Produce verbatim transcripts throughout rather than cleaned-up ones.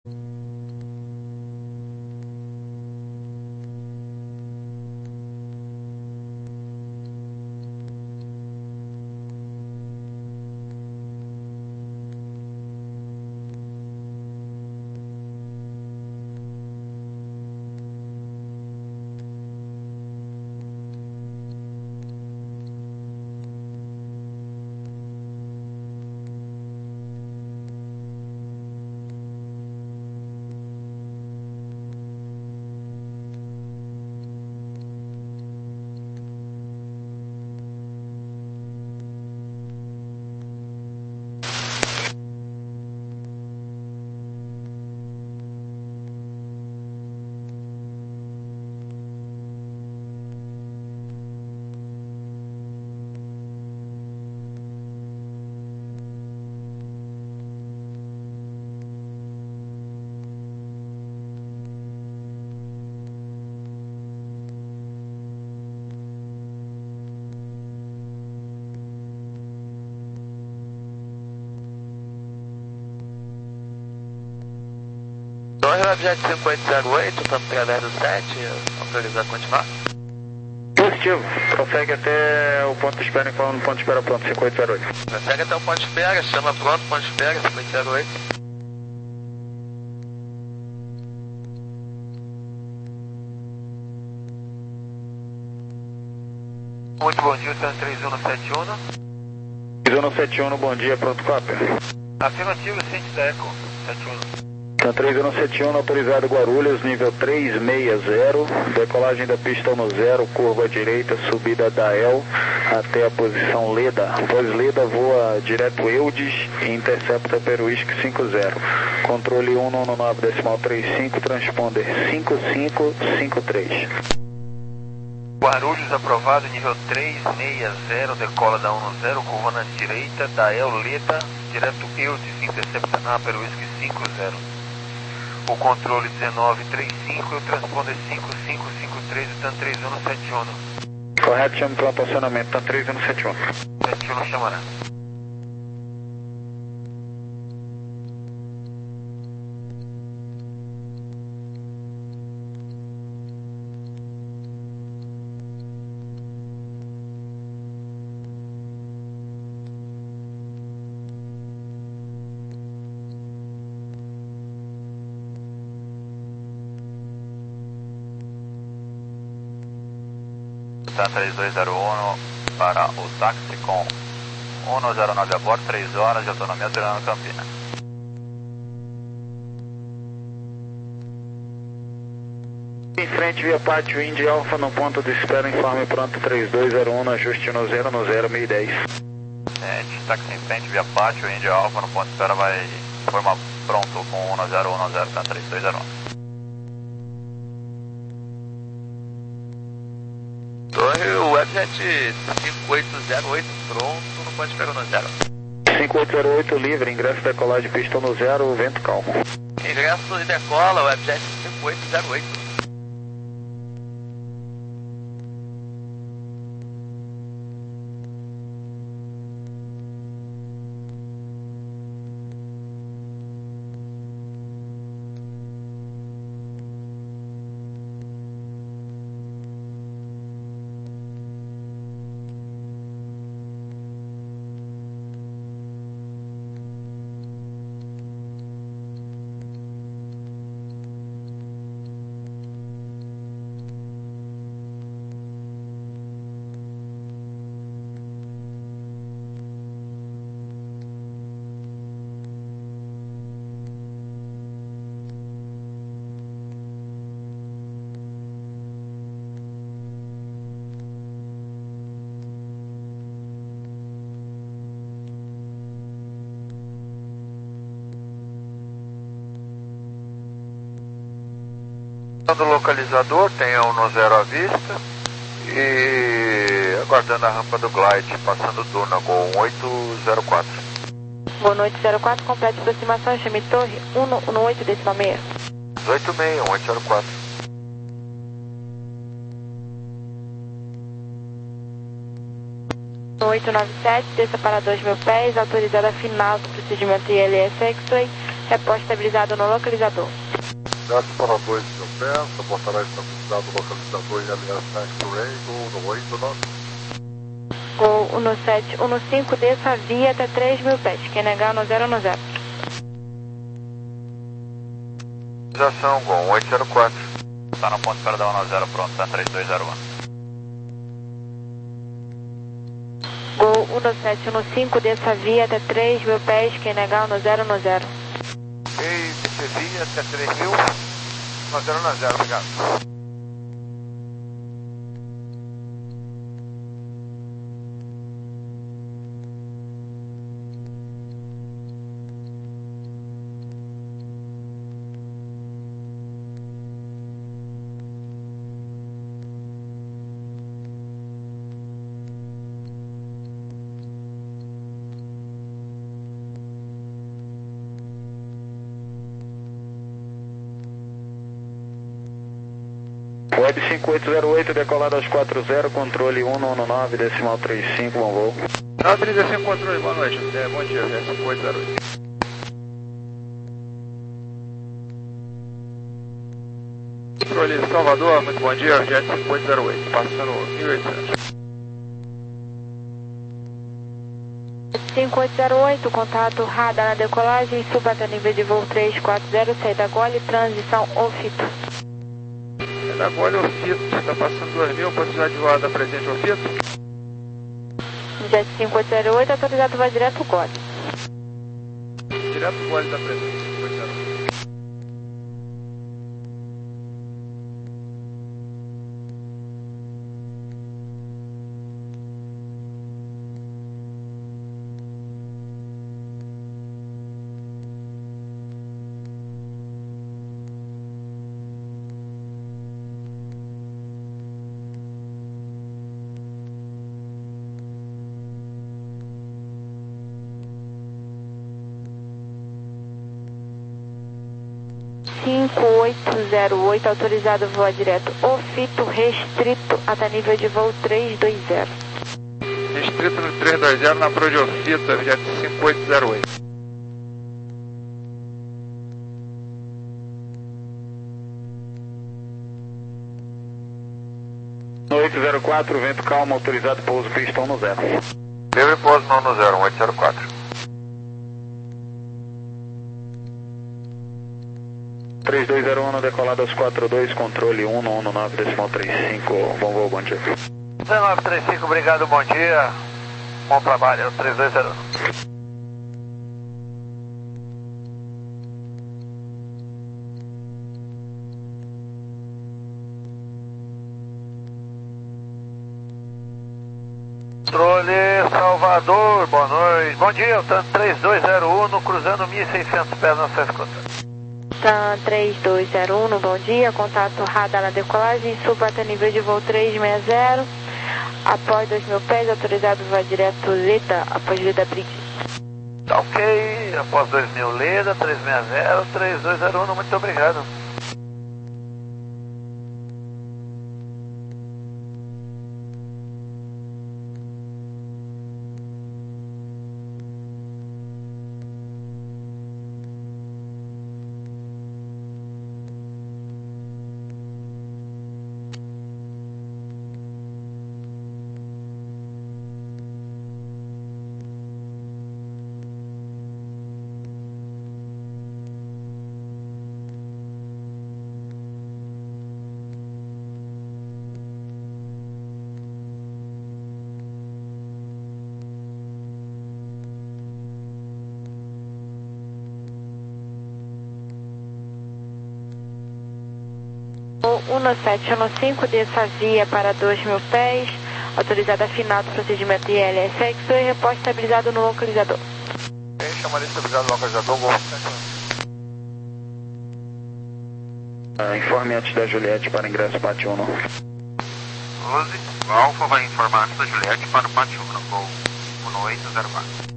Torre Objeto cinco oito zero oito, estamos através do sete, autorizado a continuar? Positivo, prossegue até o ponto de espera, informando ponto de espera pronto, cinco oito zero oito. Prossegue até o ponto de espera, chama pronto, ponto de espera, cinco oito zero oito. Muito bom dia, San três um sete um. três um sete um, bom dia, pronto, cópia. Afirmativo, Cinti da Eco, sete um. San três um sete um, autorizado Guarulhos, nível três seis zero, decolagem da pista no zero, curva à direita, subida da El até a posição Leda. Após Leda, voa direto Eudes e intercepta Peruísque cinco zero. Controle um nove nove decimal trinta e cinco, transponder cinco cinco cinco três. Guarulhos aprovado, nível três seis zero, decola da um zero, curva na direita, da El Leda, direto Eudes, intercepta na Peruísque cinco zero. O controle dezenove trinta e cinco e o transponder cinco cinco cinco três, o TAN três um sete um. Correto, chame pronto acionamento, TAN três um sete um. sete um chamará. TAN três dois zero um para o táxi com um zero nove a bordo, três horas de autonomia operando Campinas. Em frente, via pátio Indy Alfa, no ponto de espera, informe pronto três dois zero um, no ajuste no zero, no zero, mil e dez. Gente, táxi em frente, via pátio Indy Alfa, no ponto de espera, vai formar pronto com um zero um zero, TAN três dois zero um. Torre, o Webjet cinco oito zero oito, pronto, não pode pegar no zero. cinco oito zero oito, livre, ingresso decolagem de pista no zero, vento calmo. Ingresso e decola, Webjet cinco oito zero oito. Do localizador, tem um no zero à vista e aguardando a rampa do glide, passando o turno com oito zero quatro. Boa noite, zero quatro, completa aproximação, chame torre um no oito decimal seis. oito seis um, oito zero quatro. oito nove sete, desça para dois mil pés, autorizada final do procedimento I L S X-Ray, Repórter estabilizado no localizador. Desce para dois mil pés, reportará estabilizado no localizador e aliás X-Ray, Gol no oito nove. Gol um sete um cinco, desça a via até três mil pés. Quem negar no zero no zero. Ação, Gol um oito zero quatro. Está no ponto de espera da um zero pronto, tá três dois zero um. Gol um sete um cinco, desça a via até três mil pés. Quem negar no zero no zero. Ei, descia até três mil. No zero no zero, obrigado. Web cinco oito zero oito, decolado aos quatro zero, controle um um nove, decimal trinta e cinco, bom voo. nove trinta e cinco, controle, boa noite. É, bom dia, Web cinco oito zero oito. Controle Salvador, muito bom dia, Jet cinco oito zero oito, passando mil e oitocentos. cinco oito zero oito, contato radar na decolagem, suba até nível de voo três quatro zero, saída Gole, transição Ofito. Da Gole, Ofito, está passando dois mil, possibilidade de voada presente, Ofito. Jet cinco oito zero oito, autorizado vai direto Gole. Direto Gole da presente, cinco oito zero oito. cinco oito zero oito, autorizado voar direto Ofito, restrito até nível de voo três dois zero. Restrito no três dois zero na Pro de Ofito, Jet cinco oito zero oito. oito zero quatro, vento calmo, autorizado pouso pistão no zero. Livre pouso não no zero, um oito zero quatro. três dois zero um, decolado aos quatro dois, controle um um nove, decimal trinta e cinco, bom voo, bom dia. dezenove trinta e cinco, obrigado, bom dia. Bom trabalho, três dois zero um. Controle Salvador, boa noite. Bom dia, TAM três dois zero um, cruzando mil e seiscentos pés na sua escuta. TAM três dois zero um, bom dia, contato radar na decolagem, suba até nível de voo três seis zero, após dois mil pés, autorizado voar direto Leda, após Leda Bridge. Tá ok, após dois mil Leda, três seis zero, três dois zero um, muito obrigado. um sete um cinco, desça a via para dois mil pés, autorizada final do procedimento I L S X e repórter estabilizado no localizador. Quem chamaria estabilizado no localizador? Gol Ah, informe antes da Juliette para ingresso Pátio um. doze, o Alfa vai informar antes da Juliette para o Pátio um, Gol um oito zero quatro.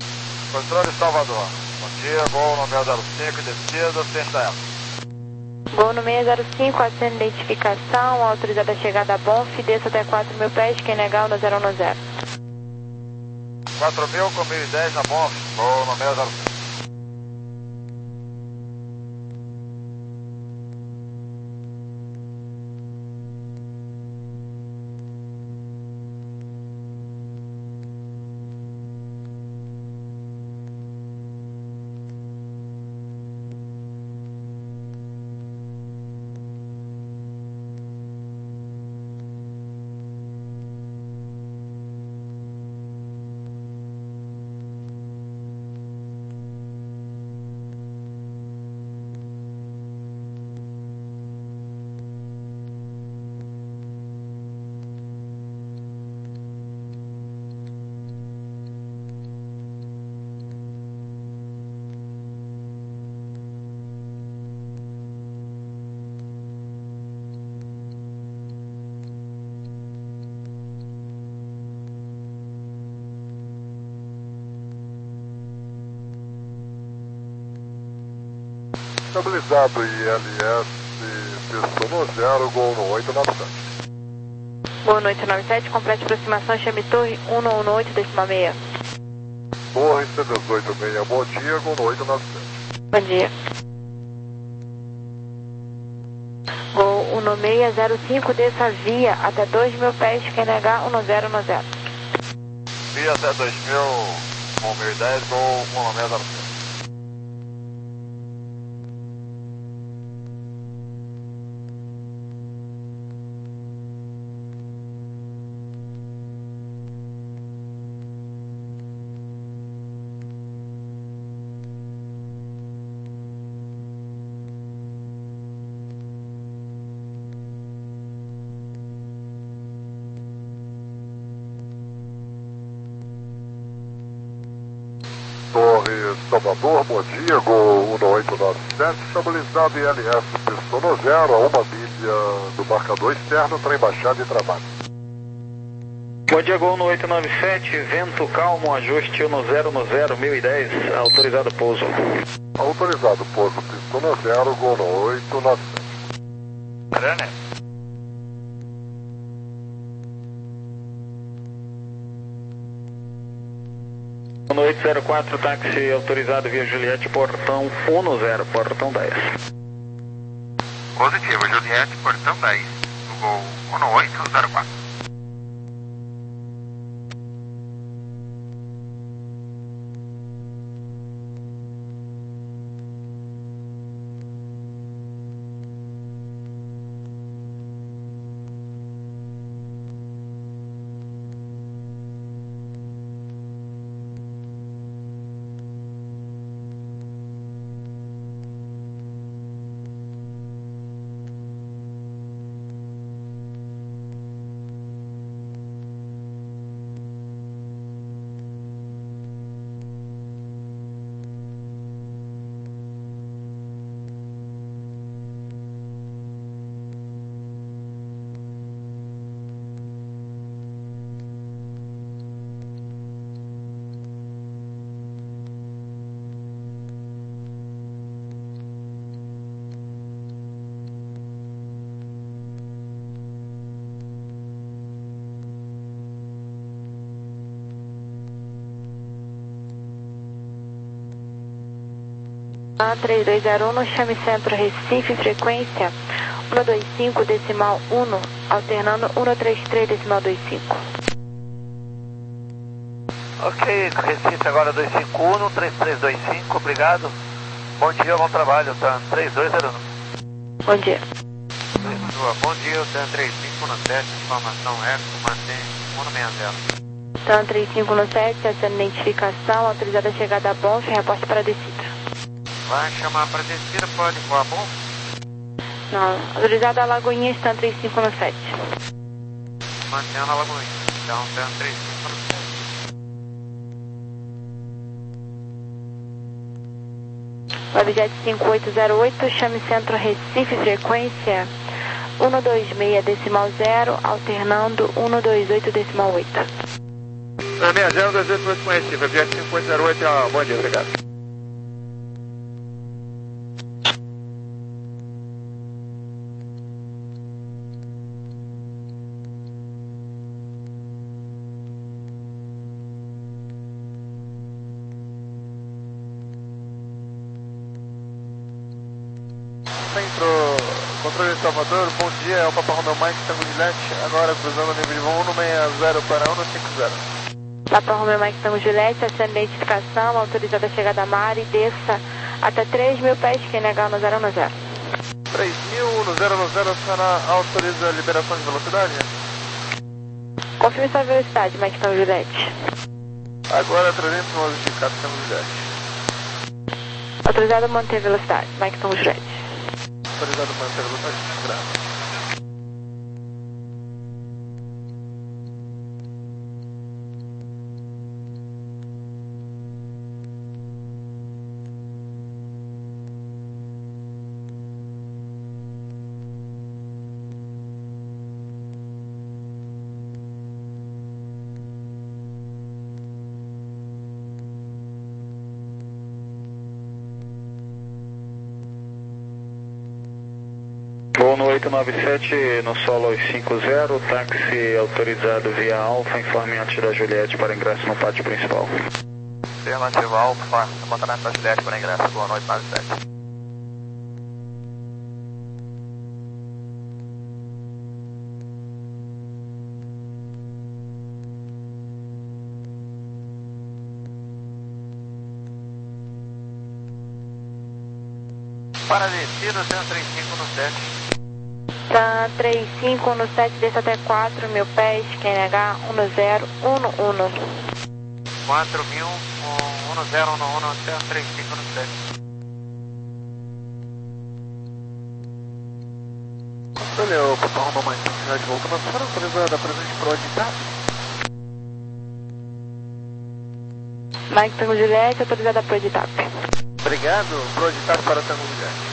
Controle Salvador. Bom dia, Gol nove zero cinco, descida, sexta época. Gol no seis zero cinco, acende identificação, autorizada a chegada a Bonf, desça até quatro mil pés, quem negar o no zero um zero. quatro mil com mil e dez na Bonf, gol no seis zero cinco. Estabilizado I L S, pistão no zero, gol no oito nove sete. Gol no oito nove sete, complete aproximação, chame torre um um oito, décima meia. Torre C dezoito seis, bom dia, gol no oito nove sete. Bom dia. Gol um no seis zero cinco, desça via até dois mil pés, quem negar um no zero um zero. Via até dois mil, com mil e dez, gol um no seis zero cinco. Torre Salvador, bom dia, gol um oito nove sete, estabilizado I L S, pistão no zero, a uma milha do marcador externo, trem baixado e trabalho. Bom dia, gol no oito nove sete, vento calmo, ajuste no zero no zero, mil e dez, autorizado pouso. Autorizado pouso, pistão no zero, gol no oito nove sete. Runner. No oito zero quatro, táxi autorizado via Juliette, portão um no zero, portão dez. Positivo, Juliette, portão dez, no gol um no oito zero quatro. A três dois zero um, chame centro Recife, frequência um dois cinco, decimal um, alternando um três três, decimal dois cinco. Ok, Recife agora dois cinco um, três três dois cinco, obrigado. Bom dia, bom trabalho, TAM três dois zero um. Bom dia. Bom dia, TAM três cinco um sete, informação Eco, mantém um no seis zero. TAM três cinco um sete, acende identificação, autorizada a chegada a Bonf, reporte para descida. Vai chamar para descida, pode voar bom? Não, autorizada a Lagoinha, TAM três cinco um sete. Mantendo a Lagoinha, então TAM três cinco um sete. Webjet cinco oito zero oito, chame centro Recife, frequência um dois seis, decimal zero, alternando um dois oito, decimal oito. seis zero dois oito oito com Recife, Webjet cinco oito zero oito, ah, bom dia, obrigado. Centro, controle de Salvador, bom dia, é o Papa Romeo Mike, Tango Juliette, agora cruzando o nível de voo cento e sessenta para cento e cinquenta. Papa Romeo Mike, Tango Juliette, acende a identificação, autorizada a chegada a mar e desça até três mil pés, Q N H um zero um zero. três mil, um zero um zero, a senhora autoriza a liberação de velocidade? Confirme sua velocidade, Mike, Tango Juliette. Agora trezentos e onze de cada Tango Juliette. Autorizado a manter a velocidade, Mike Tango Juliette. Autorizado a manter a velocidade, graças. Voo no oito nove sete, no solo aos cinco zero, táxi autorizado via Alfa, informe antes da Juliette para ingresso no pátio principal. Afirmativo Alfa, apontamento da Juliette para ingresso, boa noite, nove sete. Para descida, cento e trinta e cinco no sete. Tá trinta e cinco no sete, desça até quatro mil pés, Q N H um zero um um. quatro mil, um zero um um, cento e trinta e cinco no sete. Olha, o Papa Romeo Mike, já de volta, mas a senhora autoriza da presente para o Aditap? Mike Tango Juliette, autorizada para o Editap. Obrigado, pro Aditap para Tango Juliette.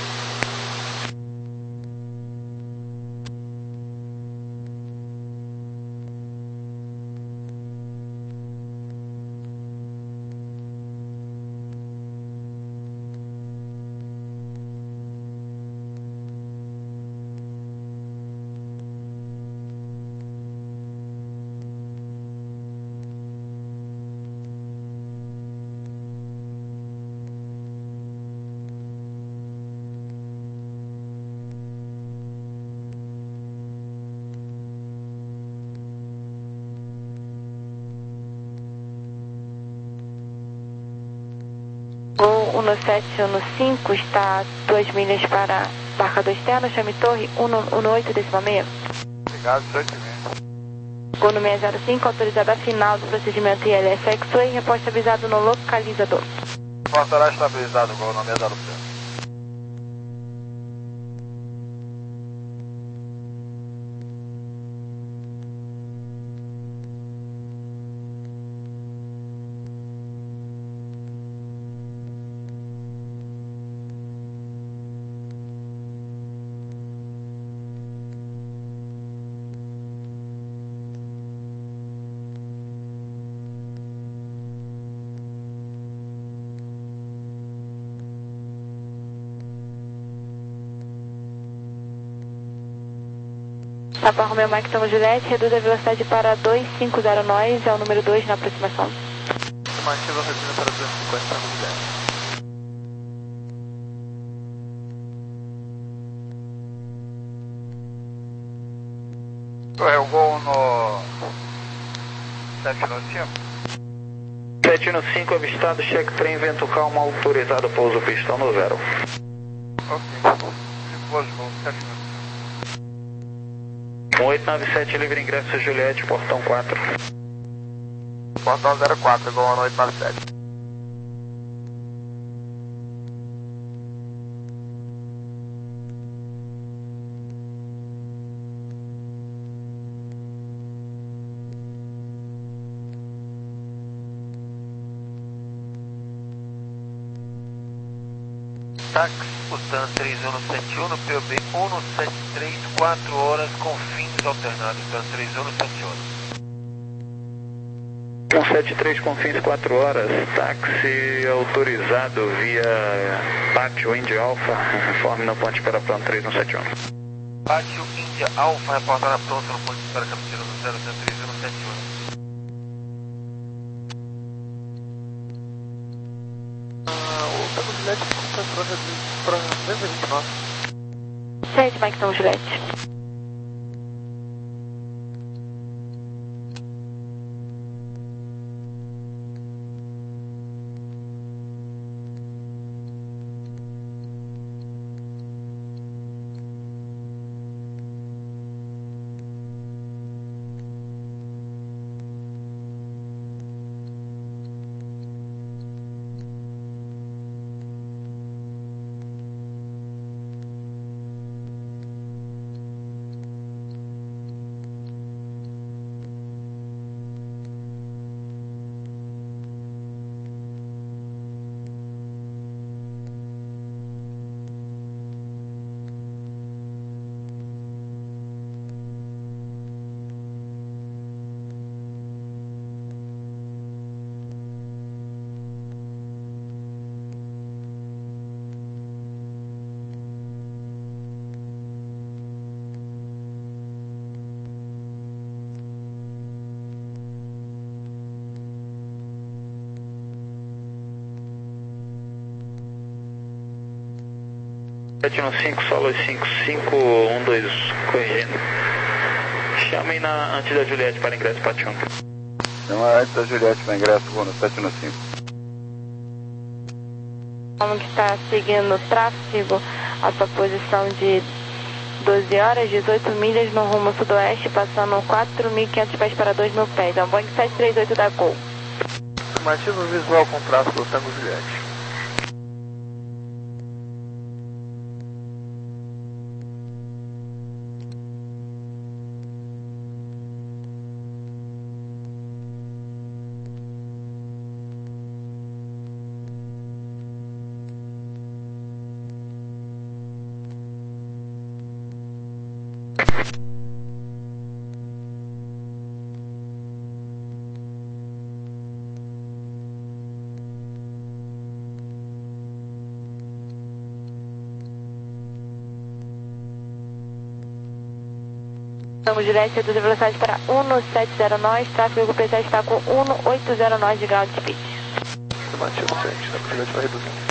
Gol um sete um cinco está a duas milhas para embarcador externo, chame torre um oito décima meia. Obrigado, dezoito mil. Gol no seis zero cinco, autorizado a final do procedimento I L S X-Way, reposta avisado no localizador. Portará estabilizado, gol no seis zero cinco. Papa Romeo Mike Tango Juliette, reduz a velocidade para duzentos e cinquenta nós, é o número dois na aproximação. Estimativa reduzida para duzentos e cinquenta Tango Juliette. É o gol no sete no cinco. sete no cinco, avistado, cheque trem, vento calmo, autorizado, pouso pistão no zero. Ok. Depois gol sete no cinco. um oito nove sete, livre ingresso Juliette, portão quatro. Portão zero quatro, gol no oito nove sete. Táxi, Utan três um sete um, P O B um sete três, quatro horas com fins alternados, Utan três um sete um. um sete três com fins quatro horas, táxi autorizado via Pátio Índia Alfa, informe no ponte para pronto três um sete um. Pátio Índia Alfa, reportada pronto no ponte para captura do zero três um sete um. Ah, o Tango Juliette concentrou para duzentos e vinte e nove. sete, Mike São Juliette. sete um cinco, solo cinco cinco um dois, corrigindo. Chamem na, antes da Juliette para ingresso Patium. Chama antes da Juliette para ingresso, vou no sete um cinco. Como que está seguindo o tráfego, a sua posição de doze horas, dezoito milhas no rumo sudoeste, passando quatro mil e quinhentos pés para dois mil pés. É um Boeing sete três oito da Gol. Afirmativo visual com tráfego do Tango Juliette. Tango Juliette, reduz a velocidade para um sete zero nós, tráfego P sete está com um oito zero nós de ground speed. Afirmativo, frente, Tango Juliette vai reduzindo.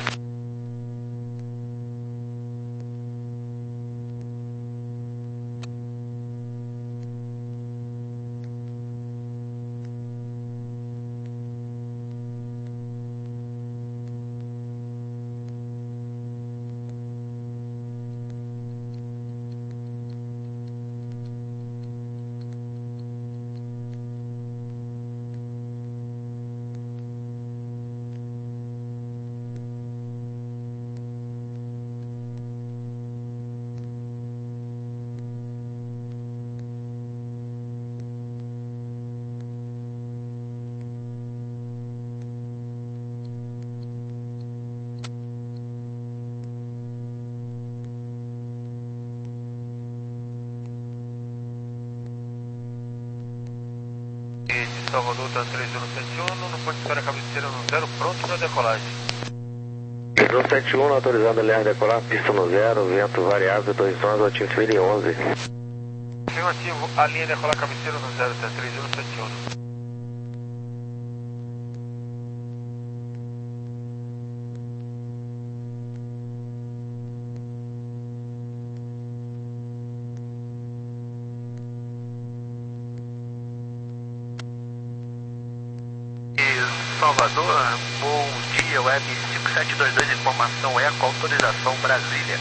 Salvador da três zero sete um, no ponto de espera cabeceira no zero, pronto para decolagem. três zero sete um, autorizando a linha decolar, pista no zero, vento variável, dois nós, altimetria mil e onze. Afirmativo, a linha decolar cabeceira no zero, tá três zero sete um. Salvador, bom dia, web cinco sete dois dois, informação eco, autorização Brasília.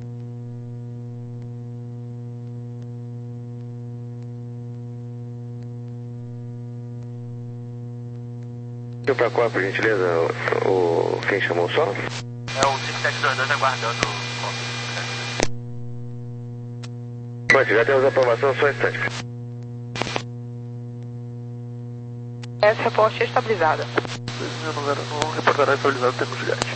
Deu pra qual, por gentileza, o, o, quem chamou o som? É o cinco sete dois dois aguardando. Pronto, já temos a aprovação, só um instante. Essa resposta é estabilizada. Não reportará estabilizado o Tango Juliette.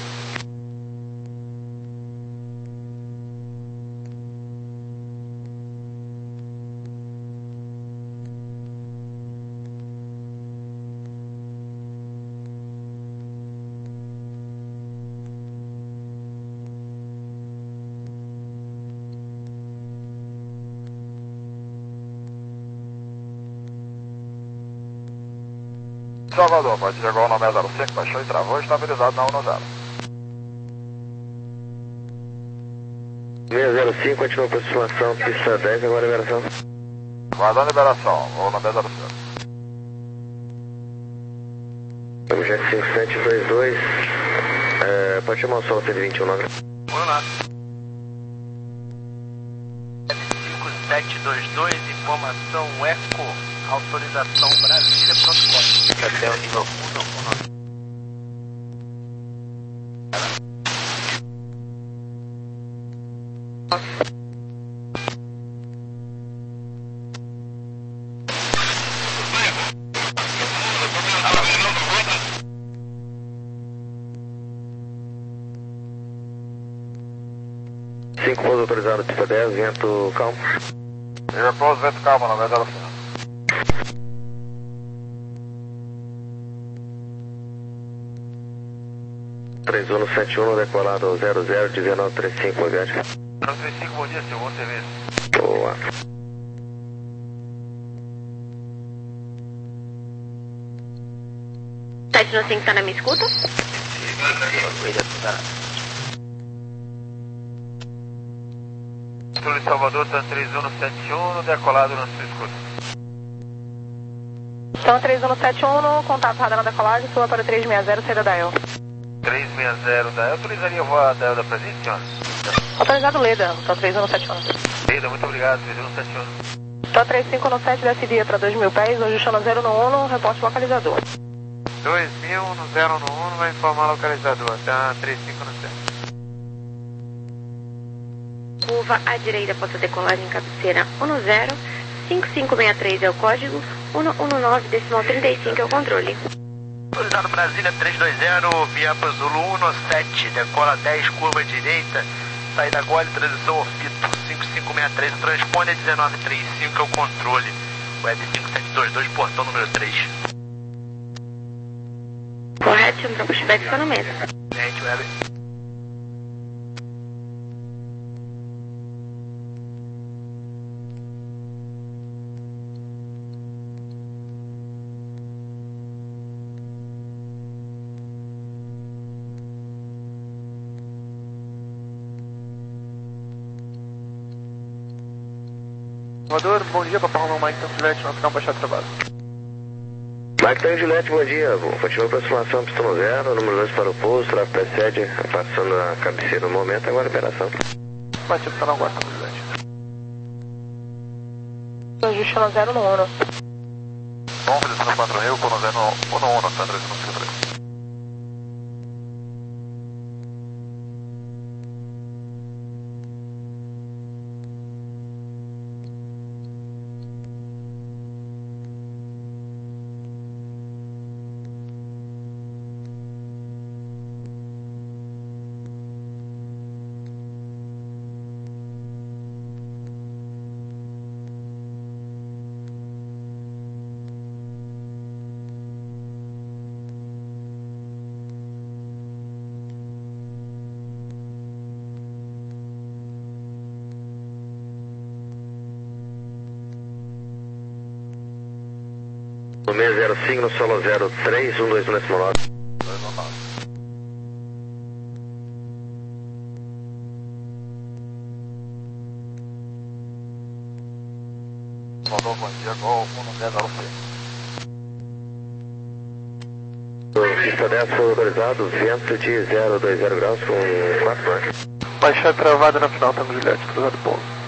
Salvador, pode chegar o nome é zero cinco, baixou e travou, estabilizado na um zero. seis zero cinco, continua a aproximação, pista dez, agora liberação. Guardando liberação, vou na seis zero cinco. Jet cinco sete dois dois, é, pode chamar o solo cento e vinte e um, nove. Vamos lá. cinco sete dois dois, informação Eco, autorização Brasília, pronto, pode. Até o nível um, não, não. cinco pouso autorizado, pista dez, vento calmo. Nível pouso, vento calmo, na seis zero cinco. três um sete um, decolado zero zero um nove três cinco, boa viagem. zero três cinco, bom dia, seu bom serviço. Boa. sete nove cinco tá na minha escuta? Sul de Salvador, tá três um sete um, decolado na sua escuta. Então três um sete um, contato radar na decolagem, sua para três seis zero, saída da E L. três seis zero da E L, autorizaria voar da E L da presente, senhora? Autorizado Leda, então três um sete um. Leda, muito obrigado, três um sete um. Então três cinco sete, desce via para dois mil pés, hoje chama zero um, reporte localizador. dois mil no zero um, vai informar localizador, tá três cinco sete. Curva à direita, possa decolagem cabeceira um zero, cinco cinco seis três é o código, um um nove, decimal trinta e cinco é o controle. Autorizado Brasília três dois zero, via para Zulu um sete, decola dez, curva direita, saída Gole, transição Ofito, cinco cinco seis três, o transponder dezenove trinta e cinco é o controle, web cinco sete dois dois, portão número três. Correto, um pushback só no mesmo. Gente, web. Salvador, bom dia, Papai Romão Mike, Tanto Juliette, não ficar um baixado de trabalho. Mike Tanto Juliette, bom dia. Continua a aproximação, pista no zero, número dois para o pouso, tráfego precede, passando a cabeceira no momento, agora liberação. Batido, tá na guarda, Tanto Juliette. Ajuste no zero no um. Bom, destino quatro Rio, com no zero um um, tá três um cinco três. No seis zero cinco, no solo zero três um dois um decimal nove. Salvador, bom dia, Gol um zero zero seis. Pista dez foi autorizado, vento de zero dois zero graus com quatro marcas. Baixar travada na final, Tango Juliette, cruzado ponto.